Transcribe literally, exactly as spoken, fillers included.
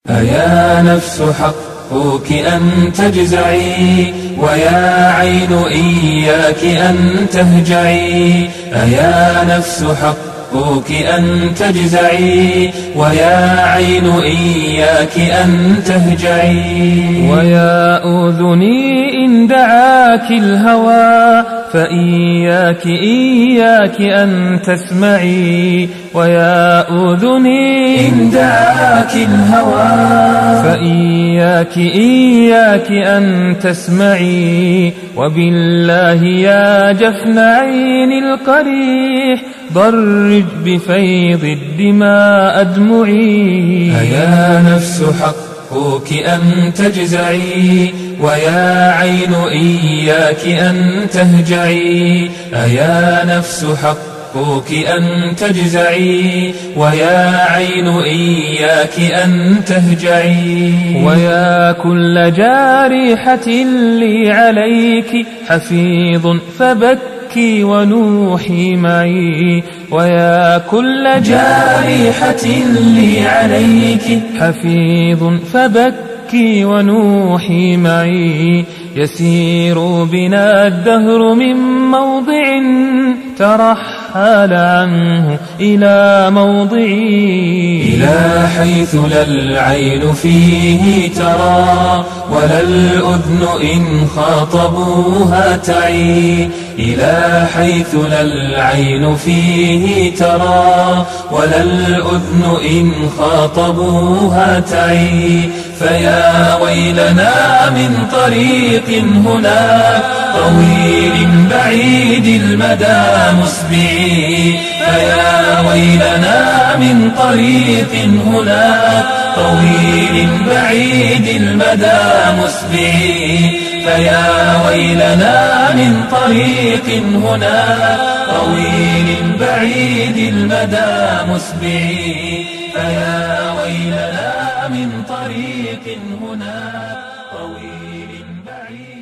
أيا نفس حقك أن تجزعي، ويا عين إياك أن تهجعي. أيا نفس حقك أن تجزعي، ويا عين إياك أن تهجعي. ويا أذني إن دعاك الهوى، فإياك إياك أن تسمعي. ويا أذني إن دعاك الهوى، فإياك إياك أن تسمعي. وبالله يا جفن عين القريح، ضرج بفيض الدماء أدمعي. أيا نفس حقك أن تجزعي، ويا عين إياك أن تهجعي. أيا نفس حقك أن تجزعي، ويا عين إياك أن تهجعي. ويا كل جارحة لي عليك حفيظ، فبكي ونوحي معي. ويا كل جارحة لي عليك حفيظ، فبكي ونوحي معي. يسير بنا الدهر من موضع ترحل عنه إلى موضعي. إلى حيث لا العين فيه ترى، ولا الأذن إن خاطبوها تعي. إلى حيث لا العين فيه ترى، ولا الأذن إن خاطبوها تعي. فيا ويلنا من طريق هناك طويل بعيد المدى مسبعي. فيا ويلنا من طريق هناك طويل بعيد المدى مسبعي. فيا ويلنا من طريق هناك طويل بعيد المدى مسبعي. فيا ويلنا من طريق هناك طويل بعيد